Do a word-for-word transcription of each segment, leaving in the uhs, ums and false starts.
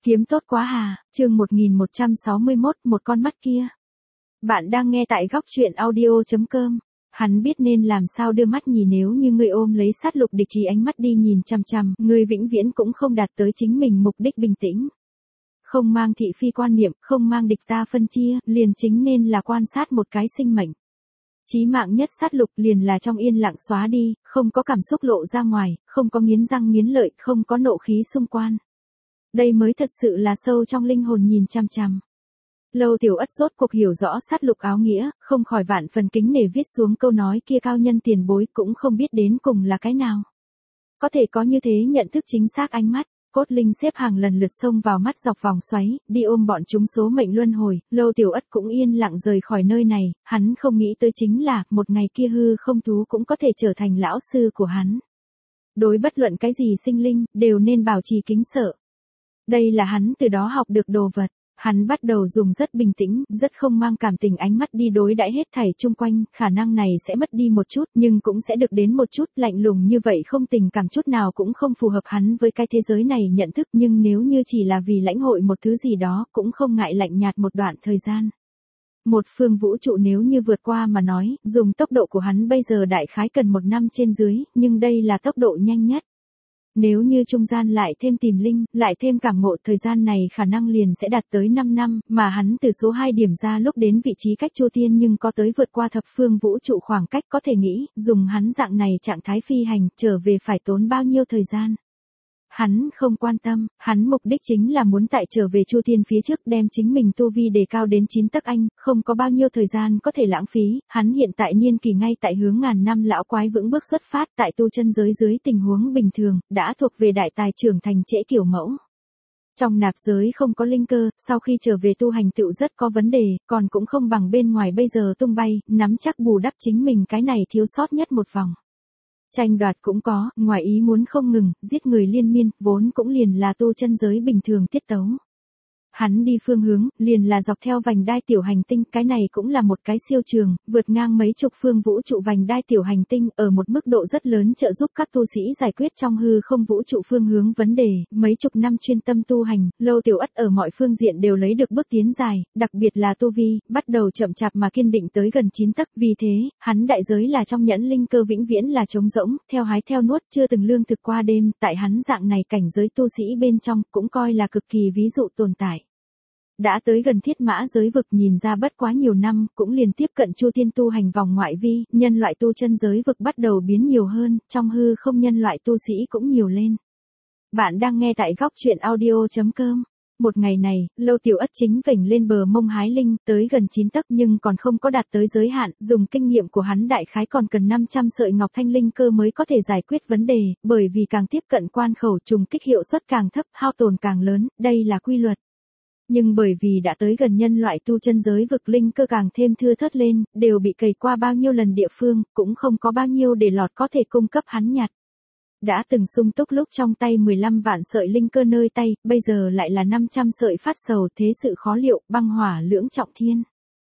Kiếm tốt quá hà, chương một nghìn một trăm sáu mươi mốt, một con mắt kia. Bạn đang nghe tại góc truyện audio chấm com. Hắn biết nên làm sao đưa mắt nhìn, nếu như ngươi ôm lấy sát lục địch thì ánh mắt đi nhìn chằm chằm, ngươi vĩnh viễn cũng không đạt tới chính mình mục đích bình tĩnh. Không mang thị phi quan niệm, không mang địch ta phân chia, liền chính nên là quan sát một cái sinh mệnh. Chí mạng nhất sát lục liền là trong yên lặng xóa đi, không có cảm xúc lộ ra ngoài, không có nghiến răng nghiến lợi, không có nộ khí xung quan. Đây mới thật sự là sâu trong linh hồn nhìn chằm chằm. Lâu Tiểu Ất rốt cuộc hiểu rõ sát lục áo nghĩa, không khỏi vạn phần kính nể viết xuống câu nói kia, cao nhân tiền bối cũng không biết đến cùng là cái nào. Có thể có như thế nhận thức chính xác ánh mắt, cốt linh xếp hàng lần lượt xông vào mắt dọc vòng xoáy, đi ôm bọn chúng số mệnh luân hồi, Lâu Tiểu Ất cũng yên lặng rời khỏi nơi này, hắn không nghĩ tới chính là, một ngày kia hư không thú cũng có thể trở thành lão sư của hắn. Đối bất luận cái gì sinh linh, đều nên bảo trì kính sợ. Đây là hắn từ đó học được đồ vật, hắn bắt đầu dùng rất bình tĩnh, rất không mang cảm tình ánh mắt đi đối đãi hết thảy chung quanh, khả năng này sẽ mất đi một chút, nhưng cũng sẽ được đến một chút, lạnh lùng như vậy không tình cảm chút nào cũng không phù hợp hắn với cái thế giới này nhận thức, nhưng nếu như chỉ là vì lãnh hội một thứ gì đó, cũng không ngại lạnh nhạt một đoạn thời gian. Một phương vũ trụ nếu như vượt qua mà nói, dùng tốc độ của hắn bây giờ đại khái cần một năm trên dưới, nhưng đây là tốc độ nhanh nhất. Nếu như trung gian lại thêm tìm linh, lại thêm cảm ngộ, thời gian này khả năng liền sẽ đạt tới năm năm, mà hắn từ số hai điểm ra lúc đến vị trí cách Chu Tiên nhưng có tới vượt qua thập phương vũ trụ khoảng cách, có thể nghĩ, dùng hắn dạng này trạng thái phi hành, trở về phải tốn bao nhiêu thời gian. Hắn không quan tâm, hắn mục đích chính là muốn tại trở về Chu Tiên phía trước đem chính mình tu vi đề cao đến chín tấc anh, không có bao nhiêu thời gian có thể lãng phí, hắn hiện tại niên kỳ ngay tại hướng ngàn năm lão quái vững bước xuất phát, tại tu chân giới dưới tình huống bình thường, đã thuộc về đại tài trưởng thành trễ kiểu mẫu. Trong nạp giới không có linh cơ, sau khi trở về tu hành tựu rất có vấn đề, còn cũng không bằng bên ngoài bây giờ tung bay, nắm chắc bù đắp chính mình cái này thiếu sót nhất một vòng. Tranh đoạt cũng có, ngoài ý muốn không ngừng, giết người liên miên, vốn cũng liền là tu chân giới bình thường tiết tấu. Hắn đi phương hướng, liền là dọc theo vành đai tiểu hành tinh, cái này cũng là một cái siêu trường, vượt ngang mấy chục phương vũ trụ vành đai tiểu hành tinh, ở một mức độ rất lớn trợ giúp các tu sĩ giải quyết trong hư không vũ trụ phương hướng vấn đề, mấy chục năm chuyên tâm tu hành, Lâu Tiểu Ất ở mọi phương diện đều lấy được bước tiến dài, đặc biệt là tu vi, bắt đầu chậm chạp mà kiên định tới gần chín tấc, vì thế, hắn đại giới là trong nhẫn linh cơ vĩnh viễn là trống rỗng, theo hái theo nuốt, chưa từng lương thực qua đêm, tại hắn dạng này cảnh giới tu sĩ bên trong, cũng coi là cực kỳ ví dụ tồn tại. Đã tới gần thiết mã giới vực, nhìn ra bất quá nhiều năm, cũng liền tiếp cận Chu Tiên tu hành vòng ngoại vi, nhân loại tu chân giới vực bắt đầu biến nhiều hơn, trong hư không nhân loại tu sĩ cũng nhiều lên. Bạn đang nghe tại góc truyện audio chấm com. Một ngày này, Lâu Tiểu Ất chính vểnh lên bờ mông hái linh, tới gần chín tấc nhưng còn không có đạt tới giới hạn, dùng kinh nghiệm của hắn đại khái còn cần năm trăm sợi ngọc thanh linh cơ mới có thể giải quyết vấn đề, bởi vì càng tiếp cận quan khẩu trùng kích hiệu suất càng thấp, hao tổn càng lớn, đây là quy luật. Nhưng bởi vì đã tới gần nhân loại tu chân giới vực, linh cơ càng thêm thưa thớt lên, đều bị cày qua bao nhiêu lần địa phương, cũng không có bao nhiêu để lọt có thể cung cấp hắn nhặt. Đã từng sung túc lúc trong tay mười lăm vạn sợi linh cơ nơi tay, bây giờ lại là năm trăm sợi phát sầu, thế sự khó liệu, băng hỏa lưỡng trọng thiên.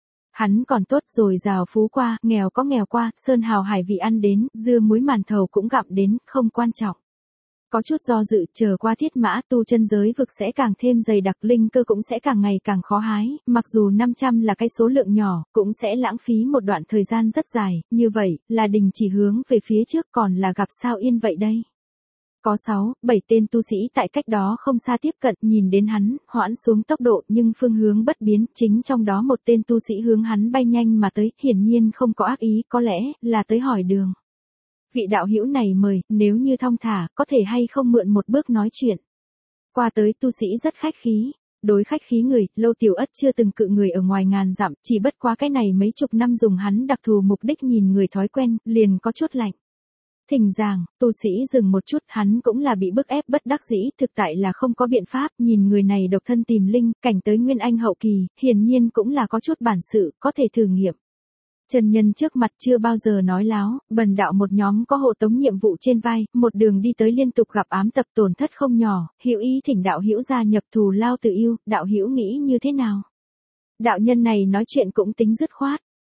Hắn còn tốt rồi giàu phú qua, nghèo có nghèo qua, sơn hào hải vị ăn đến, dưa muối màn thầu cũng gặm đến, không quan trọng. Có chút do dự, chờ qua thiết mã, tu chân giới vực sẽ càng thêm dày đặc, linh cơ cũng sẽ càng ngày càng khó hái, mặc dù năm trăm là cái số lượng nhỏ, cũng sẽ lãng phí một đoạn thời gian rất dài, như vậy, là đình chỉ hướng về phía trước, còn là gặp sao yên vậy đây. Có sáu, bảy tên tu sĩ tại cách đó không xa tiếp cận, nhìn đến hắn, hoãn xuống tốc độ nhưng phương hướng bất biến, chính trong đó một tên tu sĩ hướng hắn bay nhanh mà tới, hiển nhiên không có ác ý, có lẽ là tới hỏi đường. Vị đạo hữu này mời, nếu như thong thả, có thể hay không mượn một bước nói chuyện. Qua tới tu sĩ rất khách khí, đối khách khí người, Lâu Tiểu Ất chưa từng cự người ở ngoài ngàn dặm, chỉ bất quá cái này mấy chục năm dùng hắn đặc thù mục đích nhìn người thói quen, liền có chút lạnh. Thỉnh giảng, tu sĩ dừng một chút, hắn cũng là bị bức ép bất đắc dĩ, thực tại là không có biện pháp, nhìn người này độc thân tìm linh, cảnh tới nguyên anh hậu kỳ, hiển nhiên cũng là có chút bản sự, có thể thử nghiệm. Chân nhân trước mặt chưa bao giờ nói láo, bần đạo một nhóm có hộ tống nhiệm vụ trên vai, một đường đi tới liên tục gặp ám tập tổn thất không nhỏ, hữu ý thỉnh đạo hữu gia nhập thù lao tự yêu, đạo hữu nghĩ như thế nào? Đạo nhân này nói chuyện cũng tính dứt khoát,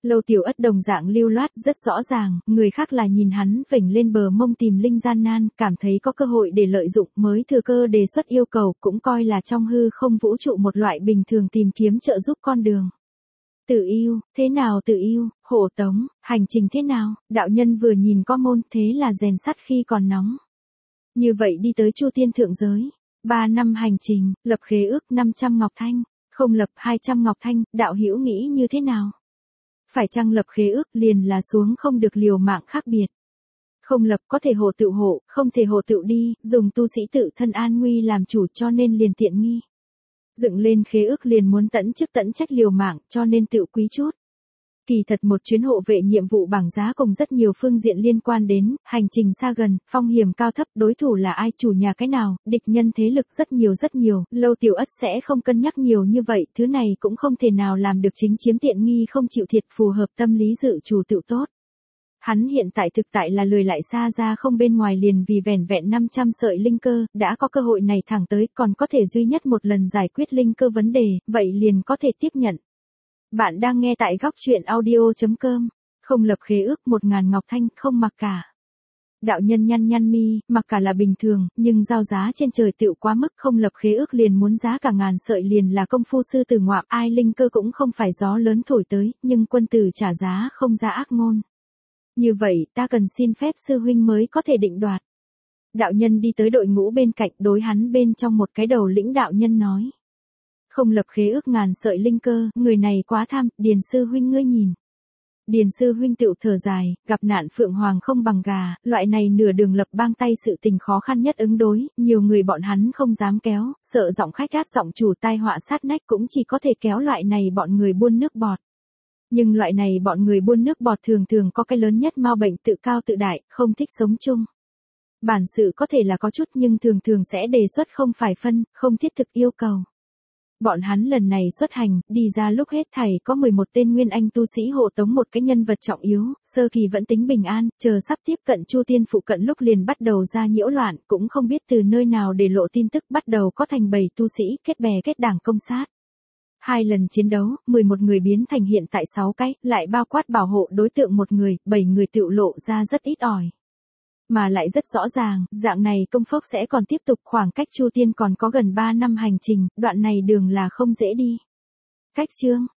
Lâu Tiểu Ất đồng dạng lưu loát rất rõ ràng, người khác là nhìn hắn vểnh lên bờ mông tìm linh gian nan, cảm thấy có cơ hội để lợi dụng mới thừa cơ đề xuất yêu cầu, cũng coi là trong hư không vũ trụ một loại bình thường tìm kiếm trợ giúp con đường. Tự yêu, thế nào tự yêu, hộ tống, hành trình thế nào, đạo nhân vừa nhìn có môn, thế là rèn sắt khi còn nóng. Như vậy đi tới Chu Tiên thượng giới, ba năm hành trình, lập khế ước năm trăm ngọc thanh, không lập hai trăm ngọc thanh, đạo hữu nghĩ như thế nào? Phải chăng lập khế ước liền là xuống không được liều mạng khác biệt. Không lập có thể hộ tự hộ, không thể hộ tự đi, dùng tu sĩ tự thân an nguy làm chủ cho nên liền tiện nghi. Dựng lên khế ước liền muốn tận chức tận trách liều mạng cho nên tự quý chút. Kỳ thật một chuyến hộ vệ nhiệm vụ bảng giá cùng rất nhiều phương diện liên quan đến, hành trình xa gần, phong hiểm cao thấp, đối thủ là ai, chủ nhà cái nào, địch nhân thế lực rất nhiều rất nhiều, Lâu Tiểu Ất sẽ không cân nhắc nhiều như vậy, thứ này cũng không thể nào làm được chính chiếm tiện nghi không chịu thiệt phù hợp tâm lý dự chủ tự tốt. Hắn hiện tại thực tại là lười lại xa ra không bên ngoài liền vì vẻn vẹn năm trăm sợi linh cơ, đã có cơ hội này thẳng tới còn có thể duy nhất một lần giải quyết linh cơ vấn đề, vậy liền có thể tiếp nhận. Bạn đang nghe tại góc truyện audio chấm com, không lập khế ước một ngàn ngọc thanh, không mặc cả. Đạo nhân nhăn nhăn mi, mặc cả là bình thường, nhưng giao giá trên trời tựu quá mức, không lập khế ước liền muốn giá cả ngàn sợi liền là công phu sư tử ngoạm, ai linh cơ cũng không phải gió lớn thổi tới, nhưng quân tử trả giá không ra ác ngôn. Như vậy, ta cần xin phép sư huynh mới có thể định đoạt. Đạo nhân đi tới đội ngũ bên cạnh, đối hắn bên trong một cái đầu lĩnh đạo nhân nói. Không lập khế ước ngàn sợi linh cơ, người này quá tham, Điền sư huynh ngươi nhìn. Điền sư huynh tựu thở dài, gặp nạn phượng hoàng không bằng gà, loại này nửa đường lập bang tay sự tình khó khăn nhất ứng đối, nhiều người bọn hắn không dám kéo, sợ giọng khách át giọng chủ tai họa sát nách cũng chỉ có thể kéo loại này bọn người buôn nước bọt. Nhưng loại này bọn người buôn nước bọt thường thường có cái lớn nhất mau bệnh tự cao tự đại, không thích sống chung. Bản sự có thể là có chút nhưng thường thường sẽ đề xuất không phải phân, không thiết thực yêu cầu. Bọn hắn lần này xuất hành, đi ra lúc hết thảy có mười một tên nguyên anh tu sĩ hộ tống một cái nhân vật trọng yếu, sơ kỳ vẫn tính bình an, chờ sắp tiếp cận Chu Tiên phụ cận lúc liền bắt đầu ra nhiễu loạn, cũng không biết từ nơi nào để lộ tin tức bắt đầu có thành bầy tu sĩ, kết bè kết đảng công sát. Hai lần chiến đấu, mười một người biến thành hiện tại sáu cái, lại bao quát bảo hộ đối tượng một người, bảy người tựu lộ ra rất ít ỏi. Mà lại rất rõ ràng, dạng này công phốc sẽ còn tiếp tục, khoảng cách Chu Tiên còn có gần ba năm hành trình, đoạn này đường là không dễ đi. Cách chương,